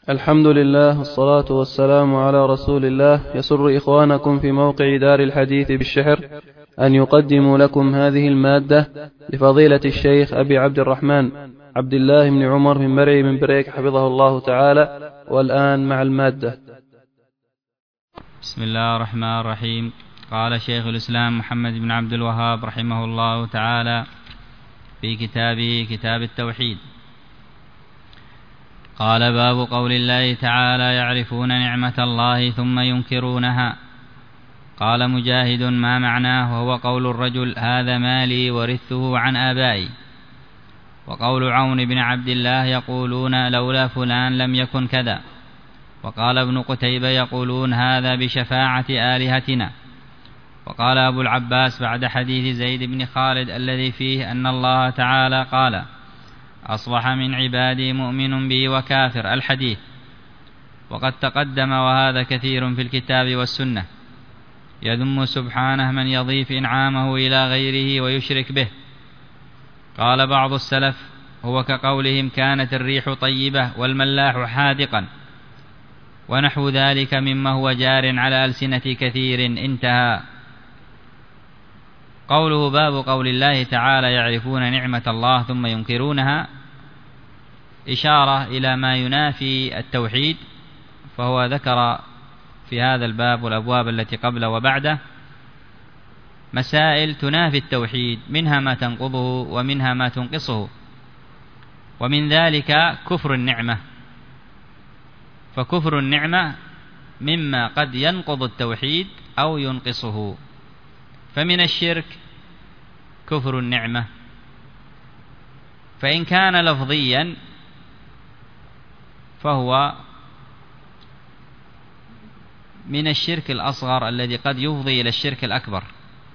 الحمد لله والصلاة والسلام على رسول الله. يسر إخوانكم في موقع دار الحديث بالشحر أن يقدموا لكم هذه المادة لفضيلة الشيخ أبي عبد الرحمن عبد الله بن عمر من مرعي من بريك حفظه الله تعالى. والآن مع المادة. بسم الله الرحمن الرحيم. قال شيخ الإسلام محمد بن عبد الوهاب رحمه الله تعالى في كتابه كتاب التوحيد، قال: باب قول الله تعالى: يعرفون نعمة الله ثم ينكرونها. قال مجاهد: ما معناه؟ وهو قول الرجل: هذا مالي ورثته عن آبائي. وقول عون بن عبد الله: يقولون لولا فلان لم يكن كذا. وقال ابن قتيبة: يقولون هذا بشفاعة آلهتنا. وقال أبو العباس بعد حديث زيد بن خالد الذي فيه أن الله تعالى قال: أصبح من عبادي مؤمن بي وكافر، الحديث. وقد تقدم وهذا كثير في الكتاب والسنة، يذم سبحانه من يضيف إنعامه إلى غيره ويشرك به. قال بعض السلف: هو كقولهم كانت الريح طيبة والملاح حاذقا، ونحو ذلك مما هو جار على ألسنة كثير. انتهى. قوله باب قول الله تعالى: يعرفون نعمة الله ثم ينكرونها، إشارة إلى ما ينافي التوحيد، فهو ذكر في هذا الباب والأبواب التي قبله وبعده مسائل تنافي التوحيد، منها ما تنقضه ومنها ما تنقصه، ومن ذلك كفر النعمة. فكفر النعمة مما قد ينقض التوحيد أو ينقصه. فمن الشرك كفر النعمة، فإن كان لفظيا فهو من الشرك الأصغر الذي قد يفضي إلى الشرك الأكبر،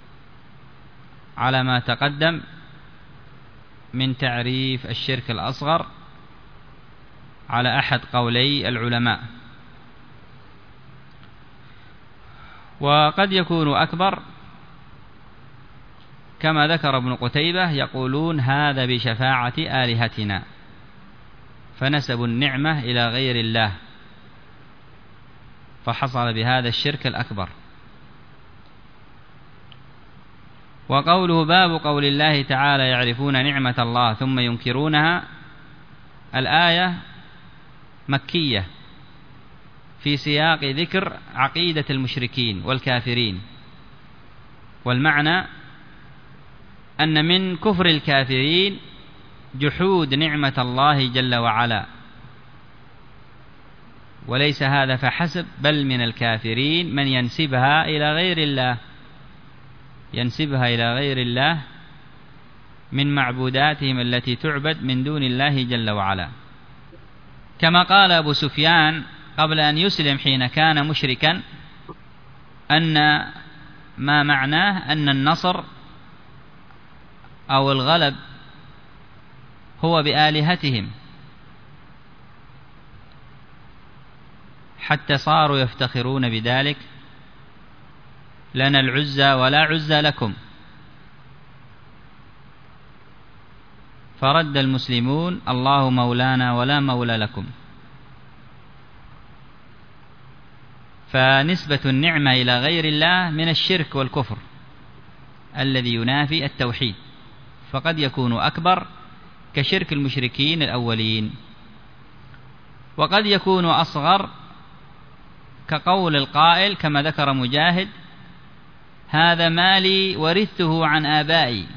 على ما تقدم من تعريف الشرك الأصغر على أحد قولي العلماء. وقد يكون أكبر كما ذكر ابن قتيبة: يقولون هذا بشفاعة آلهتنا، فنسبوا النعمة إلى غير الله، فحصل بهذا الشرك الأكبر. وقوله باب قول الله تعالى: يعرفون نعمة الله ثم ينكرونها، الآية مكية في سياق ذكر عقيدة المشركين والكافرين، والمعنى أن من كفر الكافرين جحود نعمة الله جل وعلا. وليس هذا فحسب، بل من الكافرين من ينسبها إلى غير الله، ينسبها إلى غير الله من معبوداتهم التي تعبد من دون الله جل وعلا. كما قال أبو سفيان قبل أن يسلم حين كان مشركا أن ما معناه أن النصر أو الغلب هو بآلهتهم، حتى صاروا يفتخرون بذلك: لنا العزى ولا عزى لكم. فرد المسلمون: الله مولانا ولا مولى لكم. فنسبة النعمة إلى غير الله من الشرك والكفر الذي ينافي التوحيد، فقد يكون أكبر كشرك المشركين الأولين، وقد يكون أصغر كقول القائل كما ذكر مجاهد: هذا مالي ورثته عن آبائي.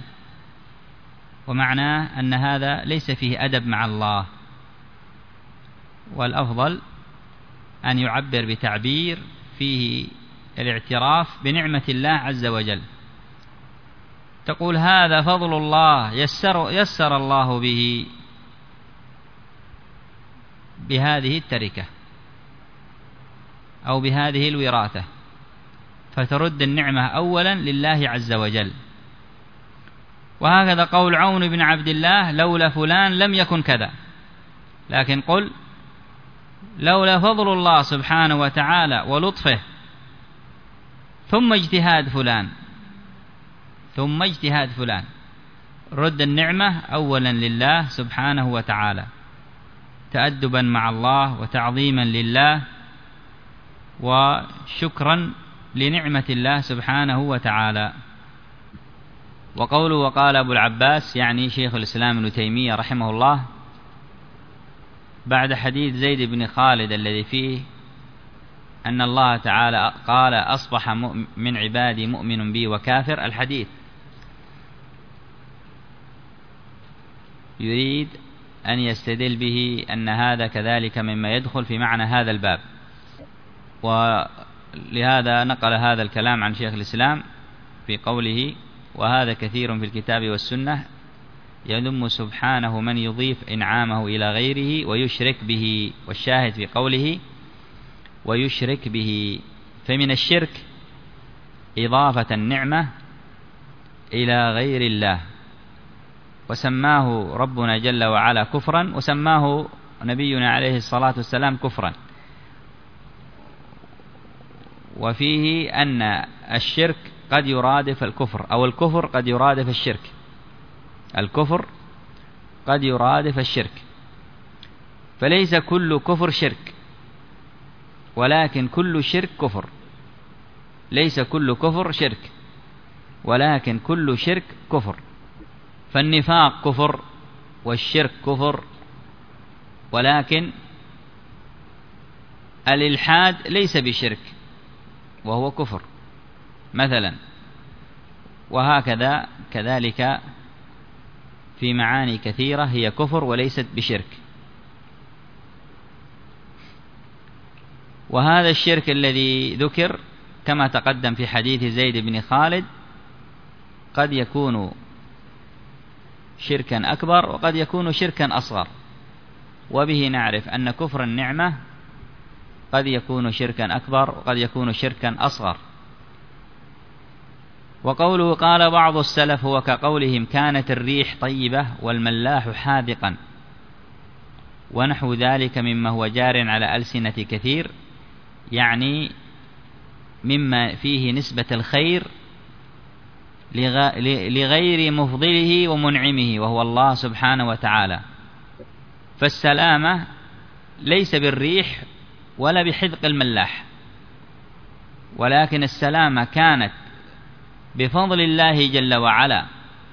ومعناه أن هذا ليس فيه أدب مع الله، والأفضل أن يعبر بتعبير فيه الاعتراف بنعمة الله عز وجل. تقول: هذا فضل الله يسر الله به بهذه التركة أو بهذه الوراثة، فترد النعمة أولا لله عز وجل. وهكذا قول عون بن عبد الله: لولا فلان لم يكن كذا. لكن قل: لولا فضل الله سبحانه وتعالى ولطفه ثم اجتهاد فلان، رد النعمة أولا لله سبحانه وتعالى. تأدبا مع الله وتعظيما لله وشكرا لنعمة الله سبحانه وتعالى. وقوله وقال أبو العباس يعني شيخ الإسلام ابن تيمية رحمه الله بعد حديث زيد بن خالد الذي فيه أن الله تعالى قال أصبح من عبادي مؤمن بي وكافر، الحديث يريد أن يستدل به أن هذا كذلك مما يدخل في معنى هذا الباب، ولهذا نقل هذا الكلام عن شيخ الإسلام في قوله وهذا كثير في الكتاب والسنة يذم سبحانه من يضيف إنعامه إلى غيره ويشرك به، والشاهد في قوله ويشرك به، فمن الشرك إضافة النعمة إلى غير الله، وسماه ربنا جل وعلا كفرا، وسماه نبينا عليه الصلاة والسلام كفرا. وفيه أن الشرك قد يرادف الكفر، أو الكفر قد يرادف الشرك، الكفر قد يرادف الشرك، فليس كل كفر شرك، ولكن كل شرك كفر. ليس كل كفر شرك، ولكن كل شرك كفر. فالنفاق كفر والشرك كفر، ولكن الإلحاد ليس بشرك وهو كفر مثلا، وهكذا كذلك في معاني كثيرة هي كفر وليست بشرك. وهذا الشرك الذي ذكر كما تقدم في حديث زيد بن خالد قد يكون شركا أكبر وقد يكون شركا أصغر، وبه نعرف أن كفر النعمة قد يكون شركا أكبر وقد يكون شركا أصغر. وقوله قال بعض السلف هو كقولهم كانت الريح طيبة والملاح حاذقا ونحو ذلك مما هو جار على ألسنة كثير، يعني مما فيه نسبة الخير لغير مفضله ومنعمه وهو الله سبحانه وتعالى. فالسلامة ليس بالريح ولا بحذق الملاح، ولكن السلامة كانت بفضل الله جل وعلا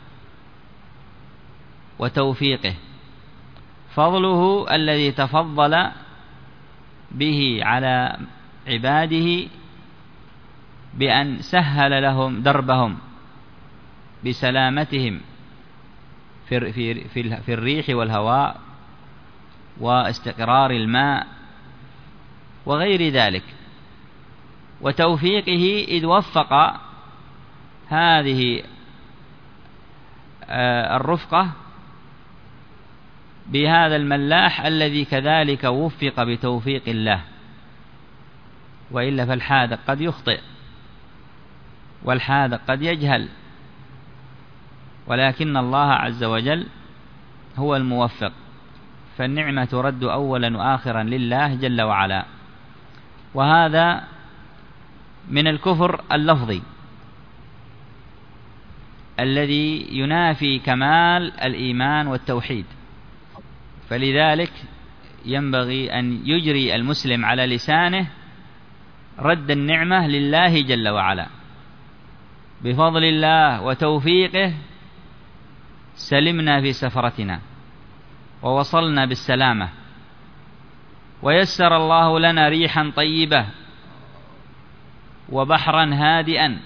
وتوفيقه، فضله الذي تفضل به على عباده بأن سهل لهم دربهم بسلامتهم في الريح والهواء واستقرار الماء وغير ذلك، وتوفيقه إذ وفق هذه الرفقة بهذا الملاح الذي كذلك وفق بتوفيق الله، وإلا فالحاذق قد يخطئ والحاذق قد يجهل، ولكن الله عز وجل هو الموفق، فالنعمة ترد أولا وآخرا لله جل وعلا. وهذا من الكفر اللفظي الذي ينافي كمال الإيمان والتوحيد، فلذلك ينبغي أن يجري المسلم على لسانه رد النعمة لله جل وعلا، بفضل الله وتوفيقه سلمنا في سفرتنا ووصلنا بالسلامة، ويسر الله لنا ريحا طيبة وبحرا هادئا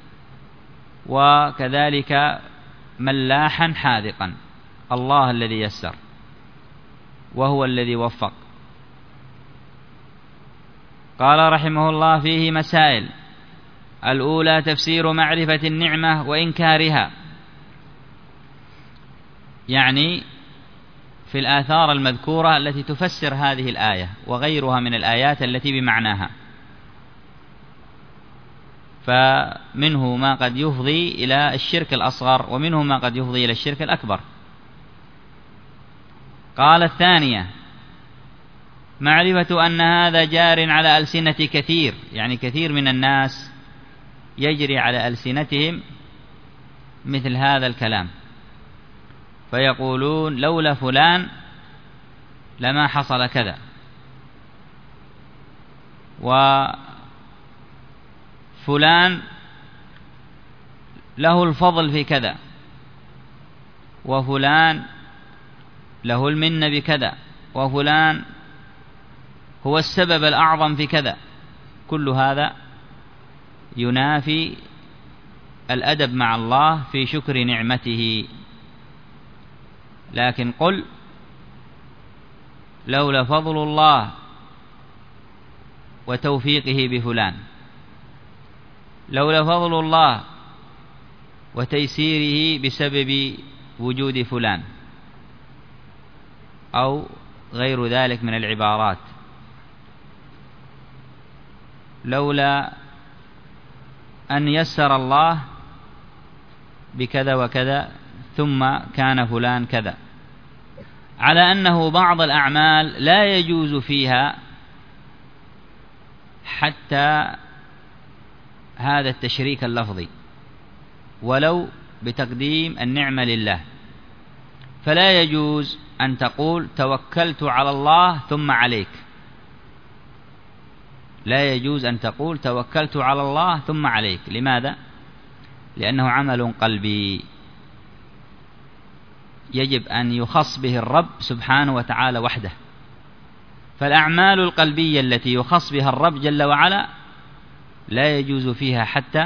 وكذلك ملاحا حاذقا، الله الذي يسر وهو الذي وفق. قال رحمه الله فيه مسائل: الأولى تفسير معرفة النعمة وإنكارها، يعني في الآثار المذكورة التي تفسر هذه الآية وغيرها من الآيات التي بمعناها، فمنه ما قد يفضي إلى الشرك الأصغر ومنه ما قد يفضي إلى الشرك الأكبر. قال الثانية معرفة أن هذا جار على ألسنة كثير، يعني كثير من الناس يجري على ألسنتهم مثل هذا الكلام، فيقولون لولا فلان لما حصل كذا، وفلان له الفضل في كذا، وفلان له المنة بكذا، وفلان هو السبب الأعظم في كذا، كل هذا ينافي الأدب مع الله في شكر نعمته. لكن قل لولا فضل الله وتوفيقه بفلان، لولا فضل الله وتيسيره بسبب وجود فلان، أو غير ذلك من العبارات، لولا أن يسر الله بكذا وكذا ثم كان فلان كذا، على أنه بعض الأعمال لا يجوز فيها حتى هذا التشريك اللفظي ولو بتقديم النعمة لله، فلا يجوز أن تقول توكلت على الله ثم عليك، لا يجوز أن تقول توكلت على الله ثم عليك. لماذا؟ لأنه عمل قلبي يجب أن يخص به الرب سبحانه وتعالى وحده، فالأعمال القلبية التي يخص بها الرب جل وعلا لا يجوز فيها حتى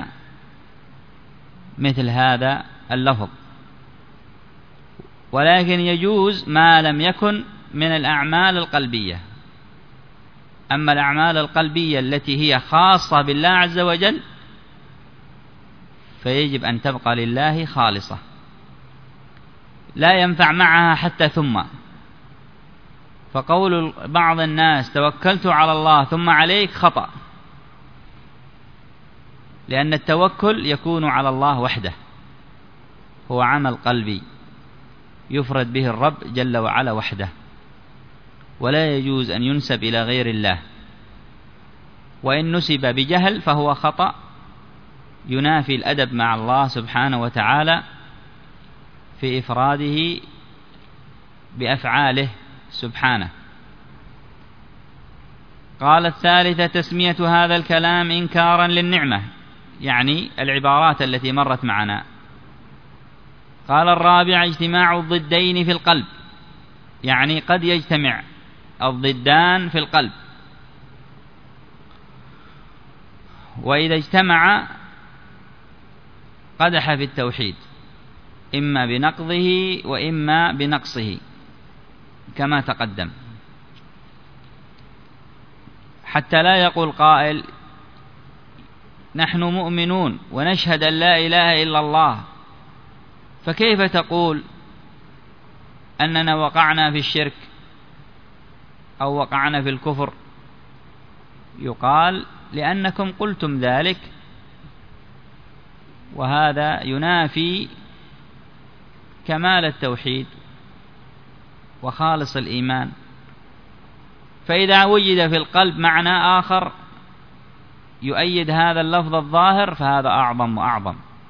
مثل هذا اللفظ، ولكن يجوز ما لم يكن من الأعمال القلبية. أما الأعمال القلبية التي هي خاصة بالله عز وجل فيجب أن تبقى لله خالصة، لا ينفع معها حتى ثم. فقول بعض الناس توكلت على الله ثم عليك خطأ، لأن التوكل يكون على الله وحده، هو عمل قلبي يفرد به الرب جل وعلا وحده، ولا يجوز أن ينسب إلى غير الله، وإن نسب بجهل فهو خطأ ينافي الأدب مع الله سبحانه وتعالى في إفراده بأفعاله سبحانه. قال الثالثة تسمية هذا الكلام إنكارا للنعمة، يعني العبارات التي مرت معنا. قال الرابع اجتماع الضدين في القلب، يعني قد يجتمع الضدان في القلب، وإذا اجتمع قدح في التوحيد، إما بنقضه وإما بنقصه كما تقدم، حتى لا يقول قائل نحن مؤمنون ونشهد أن لا إله إلا الله، فكيف تقول أننا وقعنا في الشرك أو وقعنا في الكفر؟ يقال لأنكم قلتم ذلك، وهذا ينافي كمال التوحيد وخالص الإيمان. فإذا وجد في القلب معنى آخر يؤيد هذا اللفظ الظاهر فهذا أعظم وأعظم،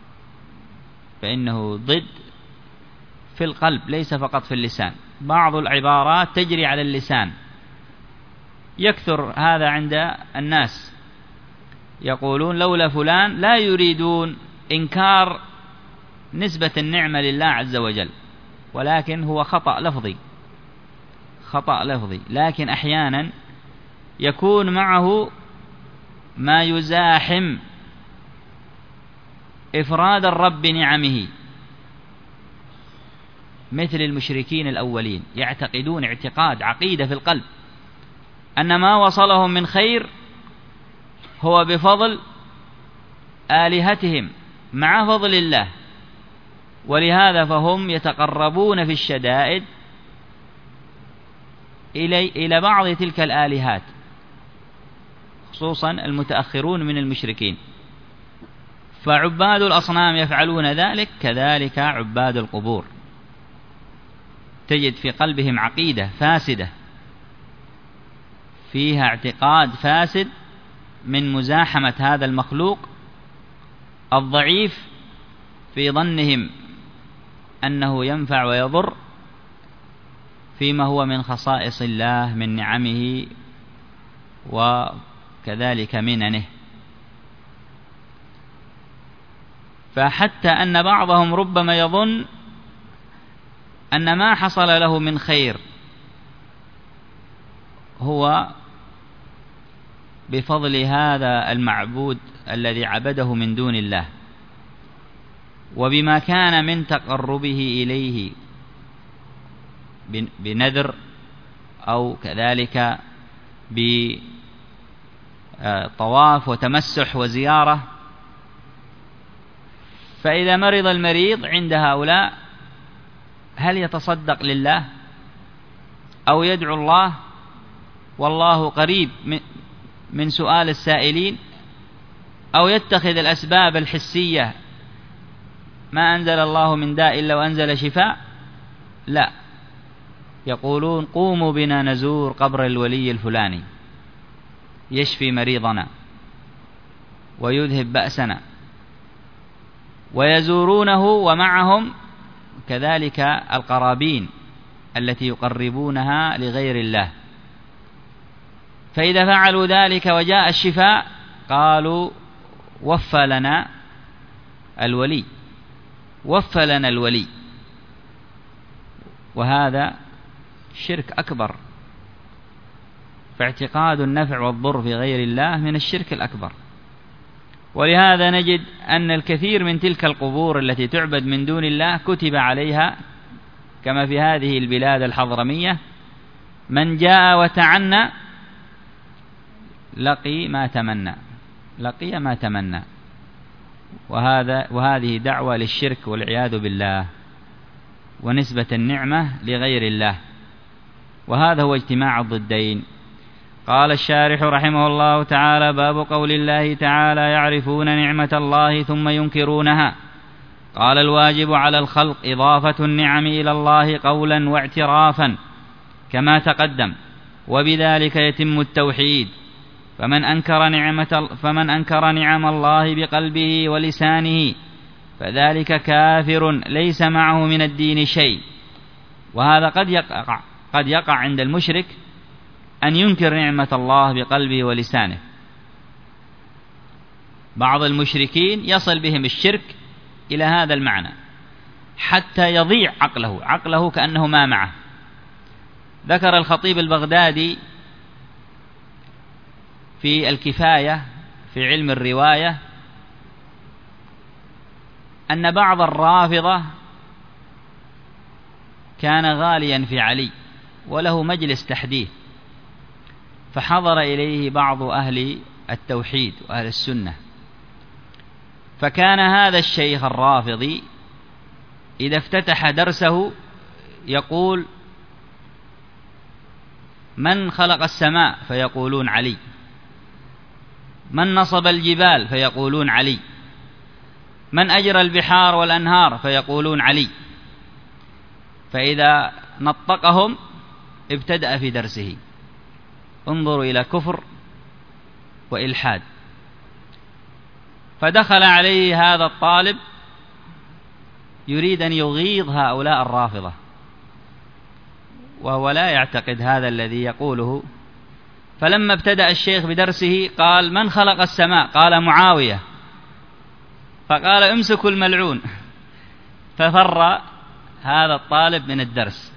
فإنه ضد في القلب ليس فقط في اللسان. بعض العبارات تجري على اللسان، يكثر هذا عند الناس، يقولون لولا فلان، لا يريدون إنكار نسبة النعمة لله عز وجل، ولكن هو خطأ لفظي، خطأ لفظي. لكن أحيانا يكون معه ما يزاحم إفراد الرب بنعمه، مثل المشركين الأولين يعتقدون اعتقاد عقيدة في القلب أن ما وصلهم من خير هو بفضل آلهتهم مع فضل الله، ولهذا فهم يتقربون في الشدائد إلى بعض تلك الآلهات، خصوصا المتأخرون من المشركين. فعباد الأصنام يفعلون ذلك، كذلك عباد القبور تجد في قلبهم عقيدة فاسدة فيها اعتقاد فاسد من مزاحمة هذا المخلوق الضعيف في ظنهم أنه ينفع ويضر، فيما هو من خصائص الله من نعمه وكذلك مننه. فحتى أن بعضهم ربما يظن أن ما حصل له من خير هو بفضل هذا المعبود الذي عبده من دون الله، وبما كان من تقربه إليه بنذر أو كذلك بطواف وتمسح وزيارة. فإذا مرض المريض عند هؤلاء هل يتصدق لله أو يدعو الله والله قريب من سؤال السائلين، أو يتخذ الأسباب الحسية ما أنزل الله من داء إلا وأنزل شفاء؟ لا، يقولون قوموا بنا نزور قبر الولي الفلاني يشفي مريضنا ويذهب بأسنا، ويزورونه ومعهم كذلك القرابين التي يقربونها لغير الله. فإذا فعلوا ذلك وجاء الشفاء قالوا وفى لنا الولي، وفى لنا الولي. وهذا شرك أكبر، فاعتقاد النفع والضر في غير الله من الشرك الأكبر. ولهذا نجد أن الكثير من تلك القبور التي تعبد من دون الله كتب عليها كما في هذه البلاد الحضرمية: من جاء وتعنى لقي ما تمنى، لقي ما تمنى. وهذه دعوة للشرك والعياذ بالله ونسبة النعمة لغير الله، وهذا هو اجتماع الضدين. قال الشارح رحمه الله تعالى: باب قول الله تعالى: يعرفون نعمة الله ثم ينكرونها. قال: الواجب على الخلق إضافة النعم إلى الله قولا واعترافا كما تقدم، وبذلك يتم التوحيد. فمن أنكر نعم الله بقلبه ولسانه فذلك كافر ليس معه من الدين شيء. وهذا قد يقع عند المشرك أن ينكر نعمة الله بقلبه ولسانه. بعض المشركين يصل بهم الشرك إلى هذا المعنى حتى يضيع عقله كأنه ما معه. ذكر الخطيب البغدادي في الكفاية في علم الرواية أن بعض الرافضة كان غاليا في علي وله مجلس تحديث، فحضر إليه بعض أهل التوحيد وأهل السنة، فكان هذا الشيخ الرافضي إذا افتتح درسه يقول: من خلق السماء؟ فيقولون علي. من نصب الجبال؟ فيقولون علي. من أجرى البحار والأنهار؟ فيقولون علي. فإذا نطقهم ابتدأ في درسه. انظروا إلى كفر وإلحاد. فدخل عليه هذا الطالب يريد أن يغيظ هؤلاء الرافضة، وهو لا يعتقد هذا الذي يقوله. فلما ابتدأ الشيخ بدرسه قال: من خلق السماء؟ قال: معاوية. فقال: امسكوا الملعون. ففر هذا الطالب من الدرس.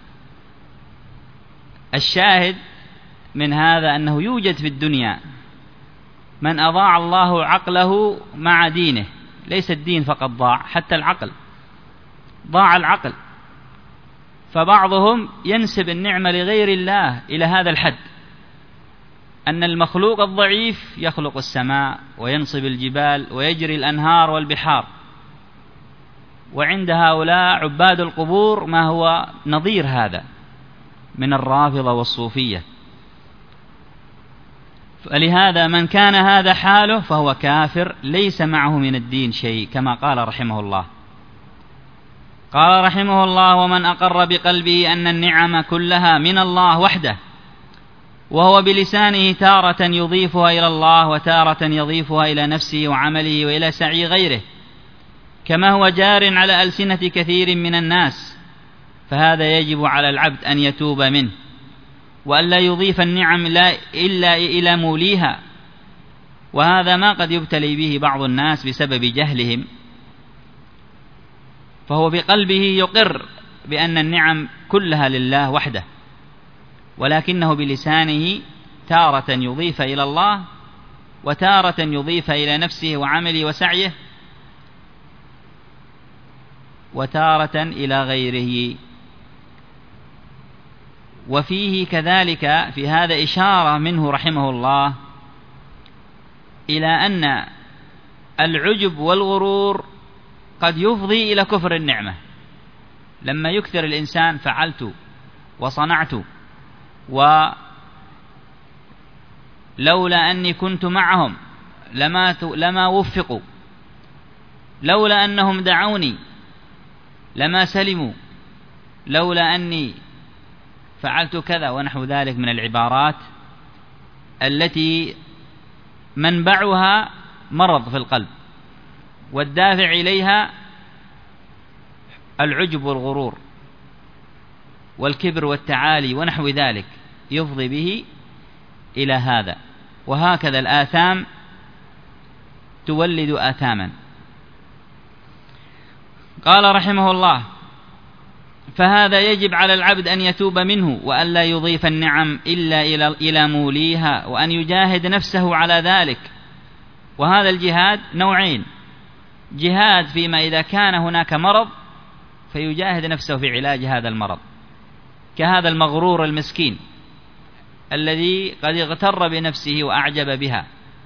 الشاهد من هذا أنه يوجد في الدنيا من أضاع الله عقله مع دينه. ليس الدين فقط ضاع، حتى العقل ضاع العقل. فبعضهم ينسب النعمة لغير الله إلى هذا الحد، أن المخلوق الضعيف يخلق السماء وينصب الجبال ويجري الأنهار والبحار. وعند هؤلاء عباد القبور ما هو نظير هذا من الرافضة والصوفية. فلهذا من كان هذا حاله فهو كافر ليس معه من الدين شيء، كما قال رحمه الله. قال رحمه الله: ومن أقر بقلبه أن النعم كلها من الله وحده، وهو بلسانه تارة يضيفها إلى الله وتارة يضيفها إلى نفسه وعمله وإلى سعي غيره، كما هو جار على ألسنة كثير من الناس، فهذا يجب على العبد أن يتوب منه، وأن لا يضيف النعم إلا إلى موليها. وهذا ما قد يبتلي به بعض الناس بسبب جهلهم، فهو بقلبه يقر بأن النعم كلها لله وحده، ولكنه بلسانه تارة يضيف إلى الله، وتارة يضيف إلى نفسه وعمله وسعيه، وتارة إلى غيره. وفيه كذلك في هذا إشارة منه رحمه الله إلى أن العجب والغرور قد يفضي إلى كفر النعمة. لما يكثر الإنسان فعلت وصنعت، ولولا أني كنت معهم لما وفقوا، لولا أنهم دعوني لما سلموا، لولا أني فعلت كذا ونحو ذلك من العبارات التي منبعها مرض في القلب، والدافع إليها العجب والغرور والكبر والتعالي ونحو ذلك، يفضي به إلى هذا. وهكذا الآثام تولد آثاما. قال رحمه الله: فهذا يجب على العبد أن يتوب منه، وأن لا يضيف النعم إلا إلى موليها، وأن يجاهد نفسه على ذلك. وهذا الجهاد نوعين: جهاد فيما إذا كان هناك مرض فيجاهد نفسه في علاج هذا المرض، كهذا المغرور المسكين الذي قد اغتر بنفسه وأعجب بها،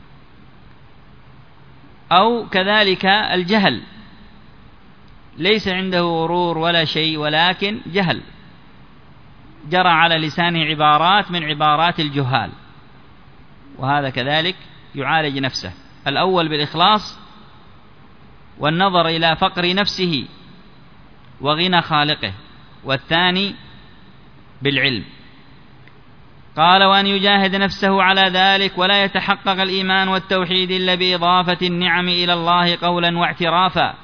أو كذلك الجهل، ليس عنده غرور ولا شيء، ولكن جهل جرى على لسانه عبارات من عبارات الجهال، وهذا كذلك يعالج نفسه. الأول بالإخلاص والنظر إلى فقر نفسه وغنى خالقه، والثاني بالعلم. قال: وأن يجاهد نفسه على ذلك، ولا يتحقق الإيمان والتوحيد إلا بإضافة النعم إلى الله قولا واعترافا،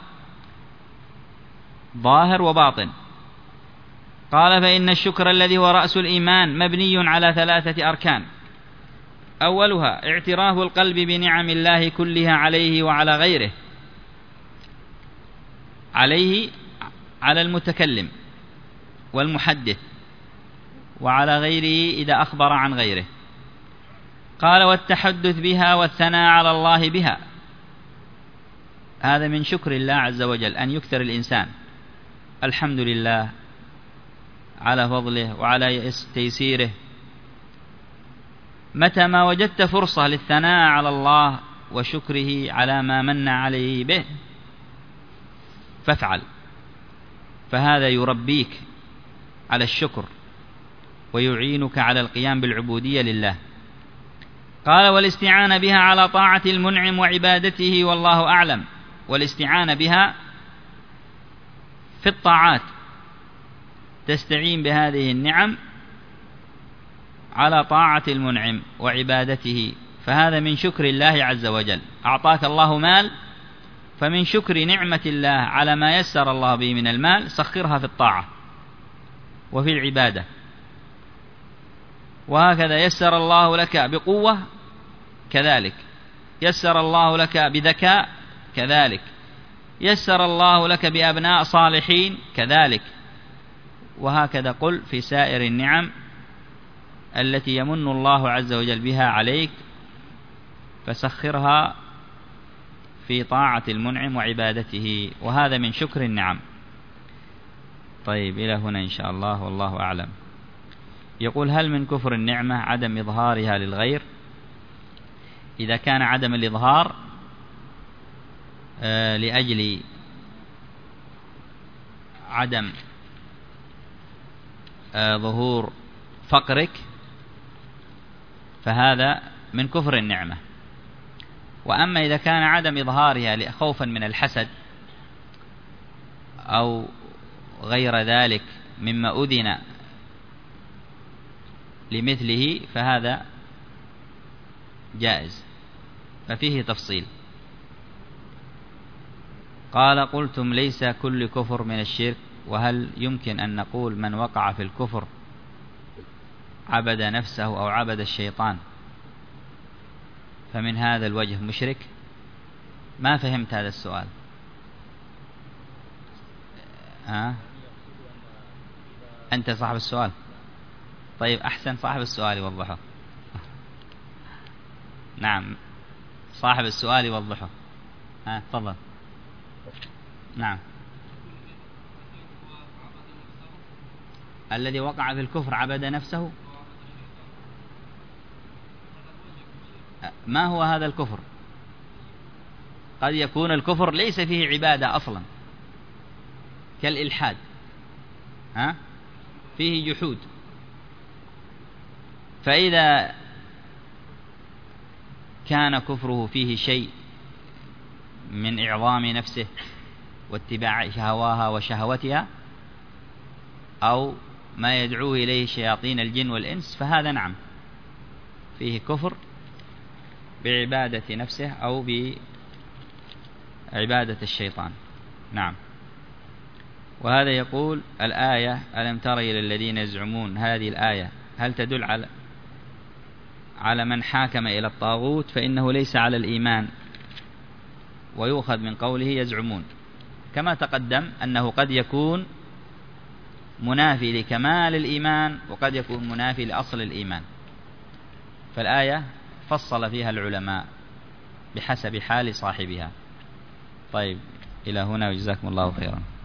ظاهر وباطن. قال: فإن الشكر الذي هو رأس الإيمان مبني على 3 أركان: أولها اعتراف القلب بنعم الله كلها عليه وعلى غيره، عليه على المتكلم والمحدث، وعلى غيره إذا أخبر عن غيره. قال: والتحدث بها والثناء على الله بها. هذا من شكر الله عز وجل، أن يكثر الإنسان الحمد لله على فضله وعلى تيسيره. متى ما وجدت فرصة للثناء على الله وشكره على ما من عليه به فافعل، فهذا يربيك على الشكر ويعينك على القيام بالعبودية لله. قال: والاستعانة بها على طاعة المنعم وعبادته، والله أعلم. والاستعانة بها في الطاعات، تستعين بهذه النعم على طاعة المنعم وعبادته، فهذا من شكر الله عز وجل. أعطاك الله مال، فمن شكر نعمة الله على ما يسر الله به من المال سخرها في الطاعة وفي العبادة. وهكذا يسر الله لك بقوة، كذلك يسر الله لك بذكاء، كذلك يسر الله لك بأبناء صالحين، كذلك. وهكذا قل في سائر النعم التي يمن الله عز وجل بها عليك، فسخرها في طاعة المنعم وعبادته، وهذا من شكر النعم. طيب، إلى هنا إن شاء الله، والله أعلم. يقول: هل من كفر النعمة عدم إظهارها للغير؟ إذا كان عدم الإظهار لأجل عدم ظهور فقرك، فهذا من كفر النعمة. وأما إذا كان عدم إظهارها خوفا من الحسد أو غير ذلك مما أذن لمثله، فهذا جائز، ففيه تفصيل. قال: قلتم ليس كل كفر من الشرك، وهل يمكن أن نقول من وقع في الكفر عبد نفسه أو عبد الشيطان فمن هذا الوجه مشرك؟ ما فهمت هذا السؤال. أنت صاحب السؤال؟ طيب أحسن، صاحب السؤال يوضحه. نعم، صاحب السؤال يوضحه. تفضل. نعم. الذي وقع في الكفر عبد نفسه، ما هو هذا الكفر؟ قد يكون الكفر ليس فيه عبادة أصلا، كالإلحاد، فيه جحود. فإذا كان كفره فيه شيء من إعظام نفسه واتباع شهواها وشهوتها أو ما يدعو إليه شياطين الجن والإنس، فهذا نعم فيه كفر بعبادة نفسه أو بعبادة الشيطان. نعم. وهذا يقول الآية ألم تر إلى الذين يزعمون، هذه الآية هل تدل على من حاكم إلى الطاغوت؟ فإنه ليس على الإيمان، ويؤخذ من قوله يزعمون، كما تقدم أنه قد يكون منافي لكمال الإيمان وقد يكون منافي لأصل الإيمان، فالآية فصل فيها العلماء بحسب حال صاحبها. طيب، إلى هنا وجزاكم الله خيرا.